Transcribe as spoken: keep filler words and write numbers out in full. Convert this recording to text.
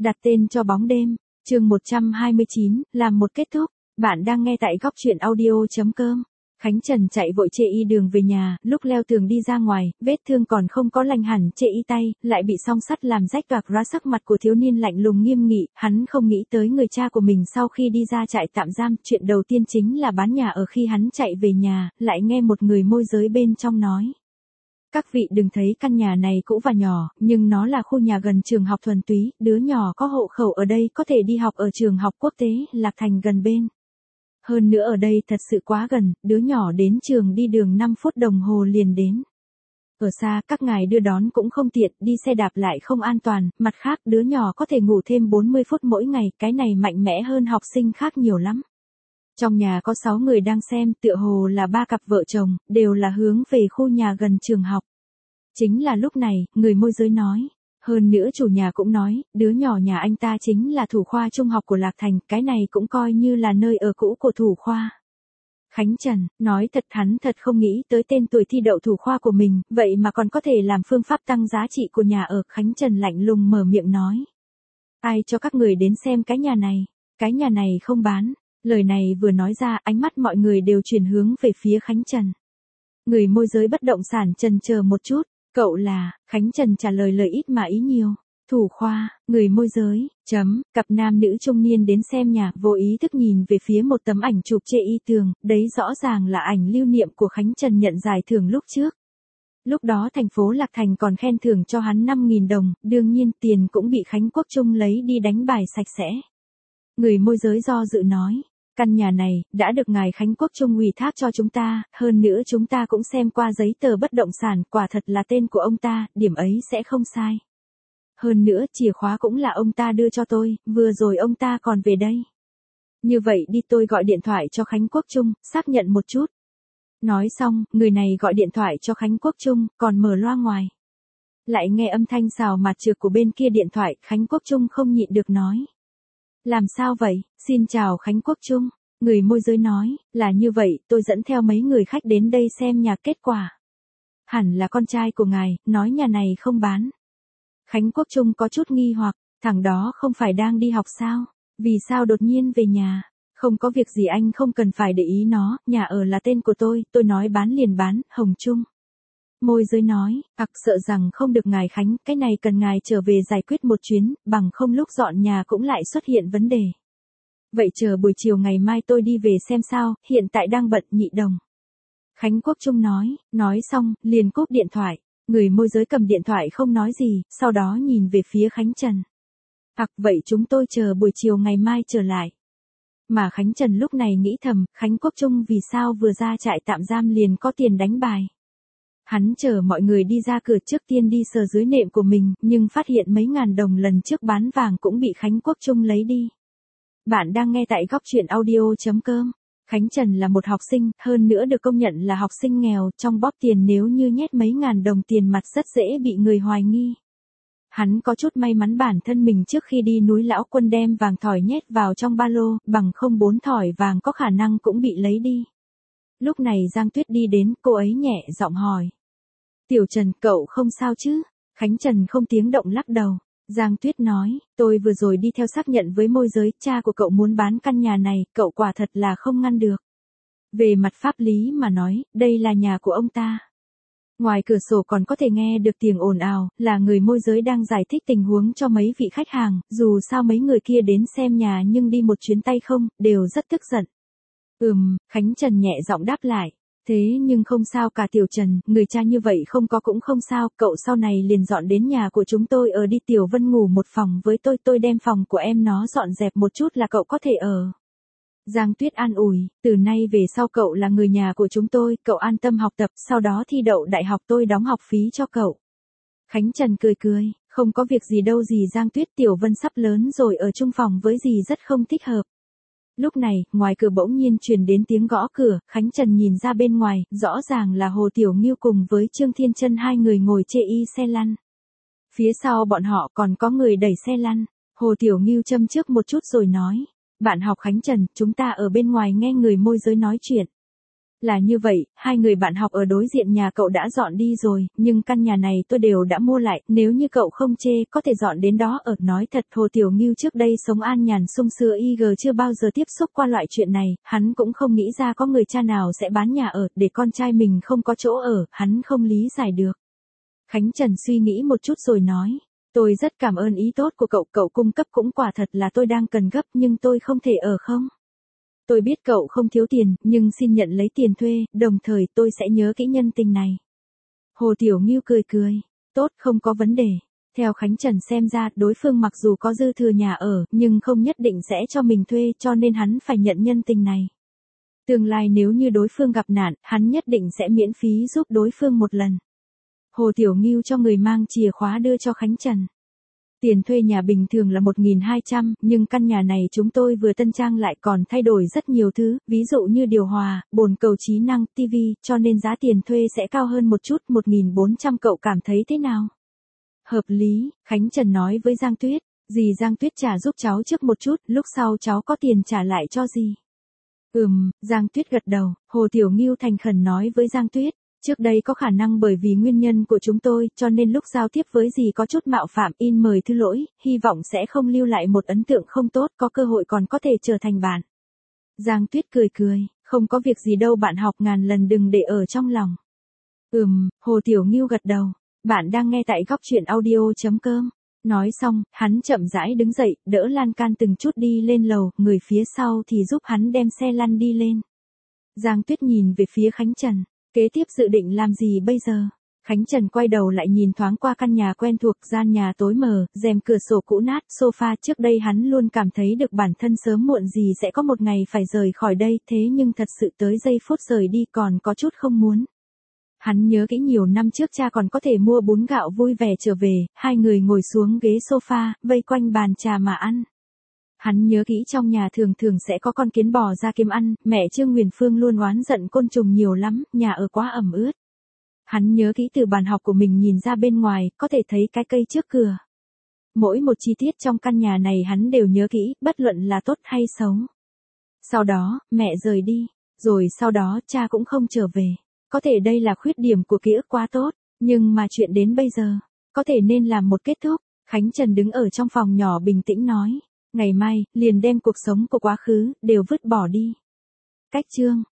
Đặt tên cho bóng đêm, chương một trăm hai mươi chín, làm một kết thúc. Bạn đang nghe tại góc truyện audio.com. Khánh Trần chạy vội chê y đường về nhà, lúc leo tường đi ra ngoài, vết thương còn không có lành hẳn, chê y tay, lại bị song sắt làm rách toạc ra. Sắc mặt của thiếu niên lạnh lùng nghiêm nghị, hắn không nghĩ tới người cha của mình sau khi đi ra trại tạm giam, chuyện đầu tiên chính là bán nhà. Ở khi hắn chạy về nhà, lại nghe một người môi giới bên trong nói: các vị đừng thấy căn nhà này cũ và nhỏ, nhưng nó là khu nhà gần trường học thuần túy, đứa nhỏ có hộ khẩu ở đây có thể đi học ở trường học quốc tế, Lạc Thành gần bên. Hơn nữa ở đây thật sự quá gần, đứa nhỏ đến trường đi đường năm phút đồng hồ liền đến. Ở xa các ngài đưa đón cũng không tiện, đi xe đạp lại không an toàn, mặt khác đứa nhỏ có thể ngủ thêm bốn mươi phút mỗi ngày, cái này mạnh mẽ hơn học sinh khác nhiều lắm. Trong nhà có sáu người đang xem, tựa hồ là ba cặp vợ chồng, đều là hướng về khu nhà gần trường học. Chính là lúc này, người môi giới nói. Hơn nữa chủ nhà cũng nói, đứa nhỏ nhà anh ta chính là thủ khoa trung học của Lạc Thành, cái này cũng coi như là nơi ở cũ của thủ khoa. Khánh Trần, nói thật hắn thật không nghĩ tới tên tuổi thi đậu thủ khoa của mình, vậy mà còn có thể làm phương pháp tăng giá trị của nhà ở. Khánh Trần lạnh lùng mở miệng nói. Ai cho các người đến xem cái nhà này? Cái nhà này không bán. Lời này vừa nói ra, ánh mắt mọi người đều chuyển hướng về phía Khánh Trần. Người môi giới bất động sản chần chờ một chút, cậu là, Khánh Trần trả lời lời ít mà ý nhiều. Thủ khoa, người môi giới, chấm, cặp nam nữ trung niên đến xem nhà, vô ý thức nhìn về phía một tấm ảnh chụp chê y tường, đấy rõ ràng là ảnh lưu niệm của Khánh Trần nhận giải thưởng lúc trước. Lúc đó thành phố Lạc Thành còn khen thưởng cho hắn năm nghìn đồng, đương nhiên tiền cũng bị Khánh Quốc Trung lấy đi đánh bài sạch sẽ. Người môi giới do dự nói. Căn nhà này, đã được ngài Khánh Quốc Trung ủy thác cho chúng ta, hơn nữa chúng ta cũng xem qua giấy tờ bất động sản, quả thật là tên của ông ta, điểm ấy sẽ không sai. Hơn nữa, chìa khóa cũng là ông ta đưa cho tôi, vừa rồi ông ta còn về đây. Như vậy đi, tôi gọi điện thoại cho Khánh Quốc Trung, xác nhận một chút. Nói xong, người này gọi điện thoại cho Khánh Quốc Trung, còn mở loa ngoài. Lại nghe âm thanh xào mạt trược của bên kia điện thoại, Khánh Quốc Trung không nhịn được nói. Làm sao vậy, xin chào Khánh Quốc Trung. Người môi giới nói, là như vậy, tôi dẫn theo mấy người khách đến đây xem nhà, kết quả. Hẳn là con trai của ngài, nói nhà này không bán. Khánh Quốc Trung có chút nghi hoặc, thằng đó không phải đang đi học sao? Vì sao đột nhiên về nhà? Không có việc gì anh không cần phải để ý nó, nhà ở là tên của tôi, tôi nói bán liền bán, Hồng Trung. Môi giới nói, ặc sợ rằng không được ngài Khánh, cái này cần ngài trở về giải quyết một chuyến, bằng không lúc dọn nhà cũng lại xuất hiện vấn đề. Vậy chờ buổi chiều ngày mai tôi đi về xem sao, hiện tại đang bận, Nhị Đồng. Khánh Quốc Trung nói, nói xong, liền cúp điện thoại, người môi giới cầm điện thoại không nói gì, sau đó nhìn về phía Khánh Trần. Ặc vậy chúng tôi chờ buổi chiều ngày mai trở lại. Mà Khánh Trần lúc này nghĩ thầm, Khánh Quốc Trung vì sao vừa ra trại tạm giam liền có tiền đánh bài. Hắn chờ mọi người đi ra cửa, trước tiên đi sờ dưới nệm của mình, nhưng phát hiện mấy ngàn đồng lần trước bán vàng cũng bị Khánh Quốc Trung lấy đi. Bạn đang nghe tại góc truyện audio.com. Khánh Trần là một học sinh, hơn nữa được công nhận là học sinh nghèo, trong bóp tiền nếu như nhét mấy ngàn đồng tiền mặt rất dễ bị người hoài nghi. Hắn có chút may mắn bản thân mình trước khi đi núi Lão Quân đem vàng thỏi nhét vào trong ba lô, bằng không bốn thỏi vàng có khả năng cũng bị lấy đi. Lúc này Giang Tuyết đi đến, cô ấy nhẹ giọng hỏi. Tiểu Trần, cậu không sao chứ? Khánh Trần không tiếng động lắc đầu. Giang Tuyết nói, tôi vừa rồi đi theo xác nhận với môi giới, cha của cậu muốn bán căn nhà này, cậu quả thật là không ngăn được. Về mặt pháp lý mà nói, đây là nhà của ông ta. Ngoài cửa sổ còn có thể nghe được tiếng ồn ào, là người môi giới đang giải thích tình huống cho mấy vị khách hàng, dù sao mấy người kia đến xem nhà nhưng đi một chuyến tay không, đều rất tức giận. Ừm, Khánh Trần nhẹ giọng đáp lại. Thế nhưng không sao cả Tiểu Trần, người cha như vậy không có cũng không sao, cậu sau này liền dọn đến nhà của chúng tôi ở đi. Tiểu Vân ngủ một phòng với tôi, tôi đem phòng của em nó dọn dẹp một chút là cậu có thể ở. Giang Tuyết an ủi, từ nay về sau cậu là người nhà của chúng tôi, cậu an tâm học tập, sau đó thi đậu đại học tôi đóng học phí cho cậu. Khánh Trần cười cười, không có việc gì đâu dì Giang Tuyết, Tiểu Vân sắp lớn rồi, ở chung phòng với dì rất không thích hợp. Lúc này, ngoài cửa bỗng nhiên truyền đến tiếng gõ cửa, Khánh Trần nhìn ra bên ngoài, rõ ràng là Hồ Tiểu Ngưu cùng với Trương Thiên Chân hai người ngồi chê y xe lăn. Phía sau bọn họ còn có người đẩy xe lăn, Hồ Tiểu Ngưu châm trước một chút rồi nói, bạn học Khánh Trần, chúng ta ở bên ngoài nghe người môi giới nói chuyện. Là như vậy, hai người bạn học ở đối diện nhà cậu đã dọn đi rồi, nhưng căn nhà này tôi đều đã mua lại, nếu như cậu không chê, có thể dọn đến đó ở. Nói thật, Hồ Tiểu Ngưu trước đây sống an nhàn sung sướng y gờ chưa bao giờ tiếp xúc qua loại chuyện này, hắn cũng không nghĩ ra có người cha nào sẽ bán nhà ở, để con trai mình không có chỗ ở, hắn không lý giải được. Khánh Trần suy nghĩ một chút rồi nói, tôi rất cảm ơn ý tốt của cậu, cậu cung cấp cũng quả thật là tôi đang cần gấp, nhưng tôi không thể ở không? Tôi biết cậu không thiếu tiền, nhưng xin nhận lấy tiền thuê, đồng thời tôi sẽ nhớ kỹ nhân tình này. Hồ Tiểu Ngưu cười cười, tốt, không có vấn đề. Theo Khánh Trần xem ra, đối phương mặc dù có dư thừa nhà ở, nhưng không nhất định sẽ cho mình thuê, cho nên hắn phải nhận nhân tình này. Tương lai nếu như đối phương gặp nạn, hắn nhất định sẽ miễn phí giúp đối phương một lần. Hồ Tiểu Ngưu cho người mang chìa khóa đưa cho Khánh Trần. Tiền thuê nhà bình thường là một nghìn hai trăm, nhưng căn nhà này chúng tôi vừa tân trang lại còn thay đổi rất nhiều thứ, ví dụ như điều hòa, bồn cầu trí năng, tivi, cho nên giá tiền thuê sẽ cao hơn một chút, một nghìn bốn trăm, cậu cảm thấy thế nào? Hợp lý, Khánh Trần nói với Giang Tuyết, dì Giang Tuyết trả giúp cháu trước một chút, lúc sau cháu có tiền trả lại cho dì. Ừm, Giang Tuyết gật đầu, Hồ Tiểu Ngưu thành khẩn nói với Giang Tuyết. Trước đây có khả năng bởi vì nguyên nhân của chúng tôi, cho nên lúc giao tiếp với dì có chút mạo phạm, in mời thứ lỗi, hy vọng sẽ không lưu lại một ấn tượng không tốt, có cơ hội còn có thể trở thành bạn. Giang Tuyết cười cười, không có việc gì đâu, bạn học ngàn lần đừng để ở trong lòng. Ừm, Hồ Tiểu Ngưu gật đầu, bạn đang nghe tại góc truyện audio chấm com. Nói xong, hắn chậm rãi đứng dậy, đỡ lan can từng chút đi lên lầu, người phía sau thì giúp hắn đem xe lăn đi lên. Giang Tuyết nhìn về phía Khánh Trần. Kế tiếp dự định làm gì bây giờ? Khánh Trần quay đầu lại nhìn thoáng qua căn nhà quen thuộc, gian nhà tối mờ, rèm cửa sổ cũ nát, sofa, trước đây hắn luôn cảm thấy được bản thân sớm muộn gì sẽ có một ngày phải rời khỏi đây, thế nhưng thật sự tới giây phút rời đi còn có chút không muốn. Hắn nhớ kỹ nhiều năm trước cha còn có thể mua bún gạo vui vẻ trở về, hai người ngồi xuống ghế sofa, vây quanh bàn trà mà ăn. Hắn nhớ kỹ trong nhà thường thường sẽ có con kiến bò ra kiếm ăn, mẹ Trương Huyền Phương luôn oán giận côn trùng nhiều lắm, nhà ở quá ẩm ướt. Hắn nhớ kỹ từ bàn học của mình nhìn ra bên ngoài, có thể thấy cái cây trước cửa. Mỗi một chi tiết trong căn nhà này hắn đều nhớ kỹ, bất luận là tốt hay xấu. Sau đó, mẹ rời đi, rồi sau đó cha cũng không trở về. Có thể đây là khuyết điểm của ký ức quá tốt, nhưng mà chuyện đến bây giờ, có thể nên làm một kết thúc. Khánh Trần đứng ở trong phòng nhỏ bình tĩnh nói. Ngày mai, liền đem cuộc sống của quá khứ, đều vứt bỏ đi. Cách chương